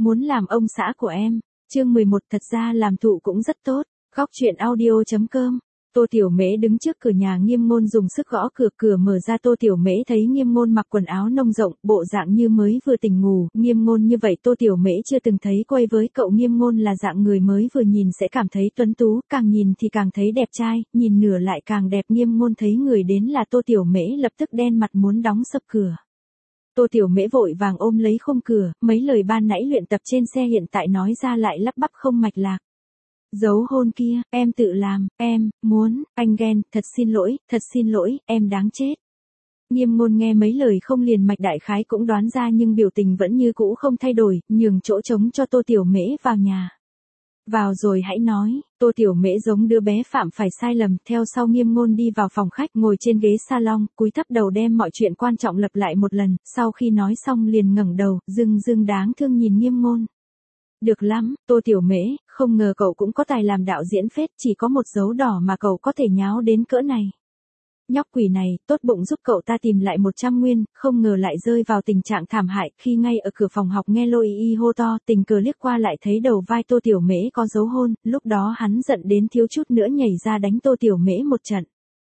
muốn làm ông xã của em. Chương 11 thật ra làm thụ cũng rất tốt. Góc truyện audio.com. Tô Tiểu Mễ đứng trước cửa nhà Nghiêm Ngôn dùng sức gõ cửa, cửa mở ra. Tô Tiểu Mễ thấy Nghiêm Ngôn mặc quần áo nông rộng, bộ dạng như mới vừa tỉnh ngủ. Nghiêm Ngôn như vậy Tô Tiểu Mễ chưa từng thấy quay với cậu. Nghiêm Ngôn là dạng người mới vừa nhìn sẽ cảm thấy tuấn tú, càng nhìn thì càng thấy đẹp trai, nhìn nửa lại càng đẹp. Nghiêm Ngôn thấy người đến là Tô Tiểu Mễ lập tức đen mặt muốn đóng sập cửa. Tô Tiểu Mễ vội vàng ôm lấy khung cửa, mấy lời ban nãy luyện tập trên xe hiện tại nói ra lại lắp bắp không mạch lạc. Dấu hôn kia, em tự làm, em, muốn, anh ghen, thật xin lỗi, em đáng chết. Nghiêm Ngôn nghe mấy lời không liền mạch đại khái cũng đoán ra nhưng biểu tình vẫn như cũ không thay đổi, nhường chỗ trống cho Tô Tiểu Mễ vào nhà. Vào rồi hãy nói. Tô Tiểu Mễ giống đứa bé phạm phải sai lầm, theo sau Nghiêm Ngôn đi vào phòng khách, ngồi trên ghế salon, cúi thấp đầu đem mọi chuyện quan trọng lặp lại một lần, sau khi nói xong liền ngẩng đầu, dưng đáng thương nhìn Nghiêm Ngôn. Được lắm, Tô Tiểu Mễ, không ngờ cậu cũng có tài làm đạo diễn phết, chỉ có một dấu đỏ mà cậu có thể nháo đến cỡ này. Nhóc quỷ này, tốt bụng giúp cậu ta tìm lại 100 nguyên, không ngờ lại rơi vào tình trạng thảm hại. Khi ngay ở cửa phòng học nghe Lôi Y hô to, tình cờ liếc qua lại thấy đầu vai Tô Tiểu Mễ có dấu hôn, lúc đó hắn giận đến thiếu chút nữa nhảy ra đánh Tô Tiểu Mễ một trận.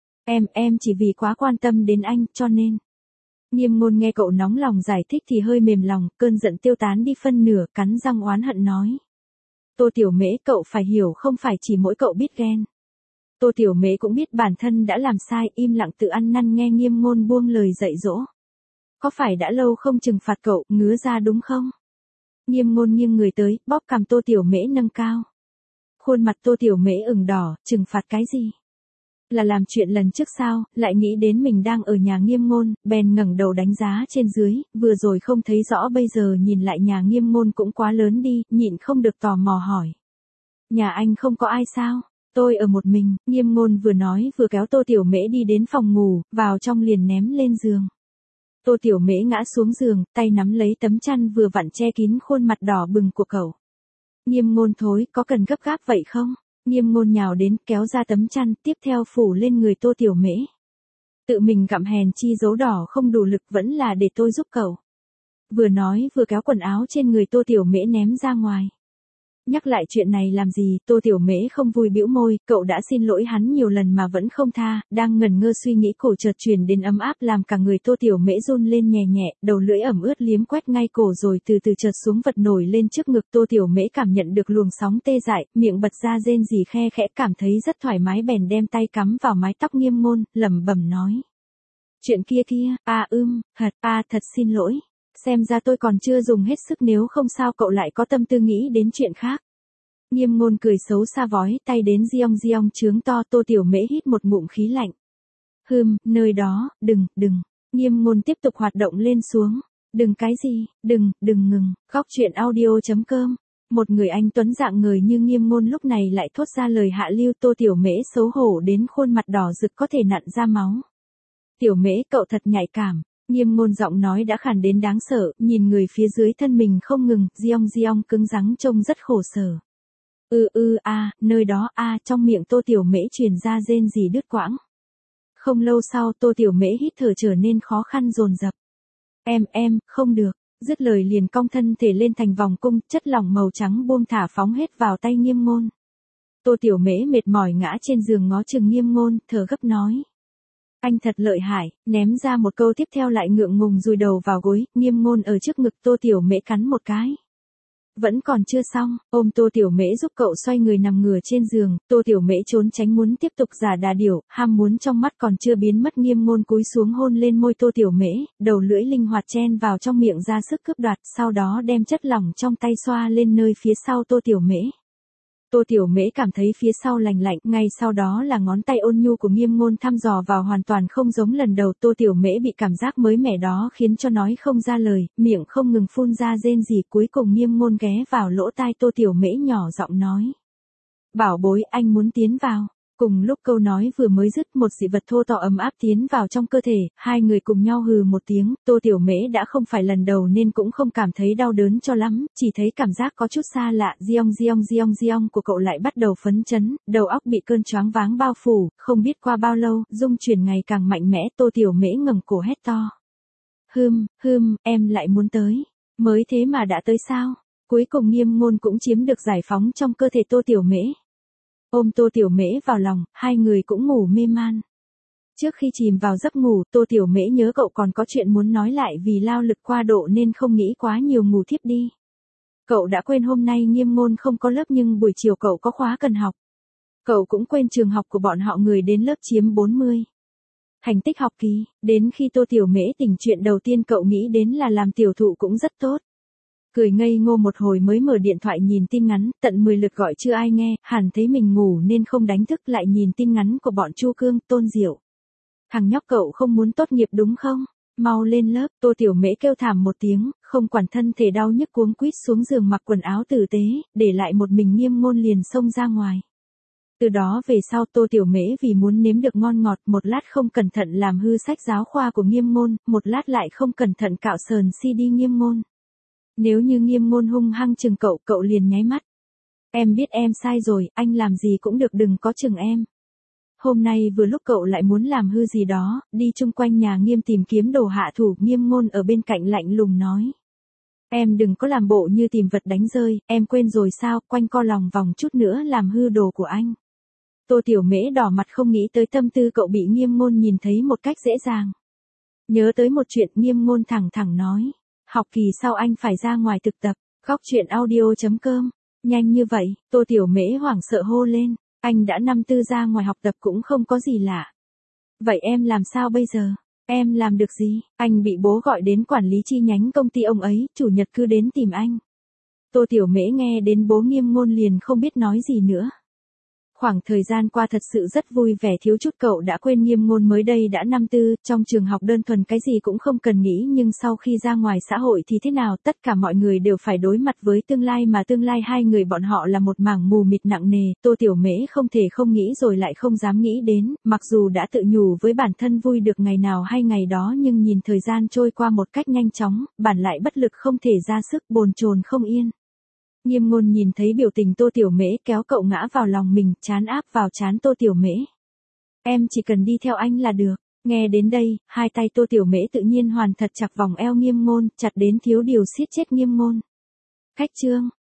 Em chỉ vì quá quan tâm đến anh, cho nên. Nghiêm Ngôn nghe cậu nóng lòng giải thích thì hơi mềm lòng, cơn giận tiêu tán đi phân nửa, cắn răng oán hận nói. Tô Tiểu Mễ, cậu phải hiểu không phải chỉ mỗi cậu biết ghen. Tô Tiểu Mễ cũng biết bản thân đã làm sai, im lặng tự ăn năn nghe Nghiêm Ngôn buông lời dạy dỗ. Có phải đã lâu không trừng phạt cậu, ngứa ra đúng không? Nghiêm Ngôn nghiêng người tới, bóp cằm Tô Tiểu Mễ nâng cao. Khuôn mặt Tô Tiểu Mễ ửng đỏ, trừng phạt cái gì? Là làm chuyện lần trước sao, lại nghĩ đến mình đang ở nhà Nghiêm Ngôn, bèn ngẩng đầu đánh giá trên dưới, vừa rồi không thấy rõ bây giờ nhìn lại nhà Nghiêm Ngôn cũng quá lớn đi, nhịn không được tò mò hỏi. Nhà anh không có ai sao? Tôi ở một mình. Nghiêm Ngôn vừa nói vừa kéo Tô Tiểu Mễ đi đến phòng ngủ, vào trong liền ném lên giường. Tô Tiểu Mễ ngã xuống giường, tay nắm lấy tấm chăn vừa vặn che kín khuôn mặt đỏ bừng của cậu. Nghiêm Ngôn thối, có cần gấp gáp vậy không? Nghiêm Ngôn nhào đến, kéo ra tấm chăn, tiếp theo phủ lên người Tô Tiểu Mễ. Tự mình gặm hèn chi dấu đỏ không đủ lực vẫn là để tôi giúp cậu. Vừa nói vừa kéo quần áo trên người Tô Tiểu Mễ ném ra ngoài. Nhắc lại chuyện này làm gì, Tô Tiểu Mễ không vui bĩu môi, cậu đã xin lỗi hắn nhiều lần mà vẫn không tha, đang ngẩn ngơ suy nghĩ cổ chợt truyền đến ấm áp làm cả người Tô Tiểu Mễ run lên nhẹ nhẹ, đầu lưỡi ẩm ướt liếm quét ngay cổ rồi từ từ chợt xuống vật nổi lên trước ngực. Tô Tiểu Mễ cảm nhận được luồng sóng tê dại, miệng bật ra rên rỉ khe khẽ, cảm thấy rất thoải mái bèn đem tay cắm vào mái tóc Nghiêm Ngôn, lẩm bẩm nói. Chuyện kia, thật xin lỗi. Xem ra tôi còn chưa dùng hết sức, nếu không sao cậu lại có tâm tư nghĩ đến chuyện khác. Nghiêm Ngôn cười xấu xa vói tay đến giong trướng to. Tô Tiểu Mễ hít một ngụm khí lạnh. Nơi đó, đừng. Nghiêm Ngôn tiếp tục hoạt động lên xuống. Đừng cái gì, đừng ngừng. Góc truyện audio.com. Một người anh tuấn dạng người như Nghiêm Ngôn lúc này lại thốt ra lời hạ lưu. Tô Tiểu Mễ xấu hổ đến khuôn mặt đỏ rực có thể nặn ra máu. Tiểu Mễ, cậu thật nhạy cảm. Nghiêm Ngôn giọng nói đã khàn đến đáng sợ, nhìn người phía dưới thân mình không ngừng, giong cứng rắn trông rất khổ sở. Nơi đó trong miệng Tô Tiểu Mễ truyền ra rên rỉ đứt quãng. Không lâu sau Tô Tiểu Mễ hít thở trở nên khó khăn dồn dập. Em, không được, dứt lời liền cong thân thể lên thành vòng cung, chất lỏng màu trắng buông thả phóng hết vào tay Nghiêm Ngôn. Tô Tiểu Mễ mệt mỏi ngã trên giường ngó chừng Nghiêm Ngôn, thở gấp nói. Anh thật lợi hại, ném ra một câu tiếp theo lại ngượng ngùng dùi đầu vào gối. Nghiêm Ngôn ở trước ngực Tô Tiểu Mễ cắn một cái. Vẫn còn chưa xong, ôm Tô Tiểu Mễ giúp cậu xoay người nằm ngửa trên giường. Tô Tiểu Mễ trốn tránh muốn tiếp tục giả đà điểu, ham muốn trong mắt còn chưa biến mất. Nghiêm Ngôn cúi xuống hôn lên môi Tô Tiểu Mễ, đầu lưỡi linh hoạt chen vào trong miệng ra sức cướp đoạt, sau đó đem chất lỏng trong tay xoa lên nơi phía sau Tô Tiểu Mễ. Tô Tiểu Mễ cảm thấy phía sau lành lạnh, ngay sau đó là ngón tay ôn nhu của Nghiêm Ngôn thăm dò vào, hoàn toàn không giống lần đầu. Tô Tiểu Mễ bị cảm giác mới mẻ đó khiến cho nói không ra lời, miệng không ngừng phun ra rên rỉ. Cuối cùng Nghiêm Ngôn ghé vào lỗ tai Tô Tiểu Mễ nhỏ giọng nói. Bảo bối, anh muốn tiến vào. Cùng lúc câu nói vừa mới dứt, một dị vật thô to ấm áp tiến vào trong cơ thể, hai người cùng nhau hừ một tiếng. Tô Tiểu Mễ đã không phải lần đầu nên cũng không cảm thấy đau đớn cho lắm, chỉ thấy cảm giác có chút xa lạ. Giong của cậu lại bắt đầu phấn chấn, đầu óc bị cơn choáng váng bao phủ, không biết qua bao lâu, rung chuyển ngày càng mạnh mẽ. Tô Tiểu Mễ ngẩng cổ hét to. Em lại muốn tới. Mới thế mà đã tới sao? Cuối cùng Nghiêm Ngôn cũng chiếm được giải phóng trong cơ thể Tô Tiểu Mễ. Ôm Tô Tiểu Mễ vào lòng, hai người cũng ngủ mê man. Trước khi chìm vào giấc ngủ, Tô Tiểu Mễ nhớ cậu còn có chuyện muốn nói lại vì lao lực qua độ nên không nghĩ quá nhiều ngủ thiếp đi. Cậu đã quên hôm nay Nghiêm Ngôn không có lớp nhưng buổi chiều cậu có khóa cần học. Cậu cũng quên trường học của bọn họ người đến lớp chiếm 40. Thành tích học kỳ, đến khi Tô Tiểu Mễ tỉnh chuyện đầu tiên cậu nghĩ đến là làm tiểu thụ cũng rất tốt. Cười ngây ngô một hồi mới mở điện thoại nhìn tin nhắn, tận 10 lượt gọi chưa ai nghe, hẳn thấy mình ngủ nên không đánh thức lại nhìn tin nhắn của bọn Chu Cương, Tôn Diệu. Thằng nhóc cậu không muốn tốt nghiệp đúng không? Mau lên lớp, Tô Tiểu Mễ kêu thảm một tiếng, không quản thân thể đau nhức cuống quýt xuống giường mặc quần áo tử tế, để lại một mình Nghiêm Ngôn liền xông ra ngoài. Từ đó về sau Tô Tiểu Mễ vì muốn nếm được ngon ngọt, một lát không cẩn thận làm hư sách giáo khoa của Nghiêm Ngôn, một lát lại không cẩn thận cạo sờn CD Nghiêm Ngôn. Nếu như Nghiêm Ngôn hung hăng chừng cậu, cậu liền nháy mắt. Em biết em sai rồi, anh làm gì cũng được đừng có chừng em. Hôm nay vừa lúc cậu lại muốn làm hư gì đó, đi chung quanh nhà Nghiêm tìm kiếm đồ hạ thủ, Nghiêm Ngôn ở bên cạnh lạnh lùng nói. Em đừng có làm bộ như tìm vật đánh rơi, em quên rồi sao, quanh co lòng vòng chút nữa làm hư đồ của anh. Tô Tiểu Mễ đỏ mặt không nghĩ tới tâm tư cậu bị Nghiêm Ngôn nhìn thấy một cách dễ dàng. Nhớ tới một chuyện Nghiêm Ngôn thẳng thẳng nói. Học kỳ sau anh phải ra ngoài thực tập, Góc Chuyện Audio.com. Nhanh như vậy, Tô Tiểu Mễ hoảng sợ hô lên. Anh đã năm tư ra ngoài học tập cũng không có gì lạ. Vậy em làm sao bây giờ? Em làm được gì? Anh bị bố gọi đến quản lý chi nhánh công ty ông ấy, chủ nhật cứ đến tìm anh. Tô Tiểu Mễ nghe đến bố Nghiêm Ngôn liền không biết nói gì nữa. Khoảng thời gian qua thật sự rất vui vẻ, thiếu chút cậu đã quên Nghiêm Ngôn mới đây đã năm tư, trong trường học đơn thuần cái gì cũng không cần nghĩ nhưng sau khi ra ngoài xã hội thì thế nào, tất cả mọi người đều phải đối mặt với tương lai mà tương lai hai người bọn họ là một mảng mù mịt nặng nề, Tô Tiểu Mễ không thể không nghĩ rồi lại không dám nghĩ đến, mặc dù đã tự nhủ với bản thân vui được ngày nào hay ngày đó nhưng nhìn thời gian trôi qua một cách nhanh chóng, bản lại bất lực không thể ra sức, bồn chồn không yên. Nghiêm Ngôn nhìn thấy biểu tình Tô Tiểu Mễ kéo cậu ngã vào lòng mình, trán áp vào trán Tô Tiểu Mễ. Em chỉ cần đi theo anh là được. Nghe đến đây, hai tay Tô Tiểu Mễ tự nhiên hoàn thật chặt vòng eo Nghiêm Ngôn, chặt đến thiếu điều siết chết Nghiêm Ngôn. Khách chương.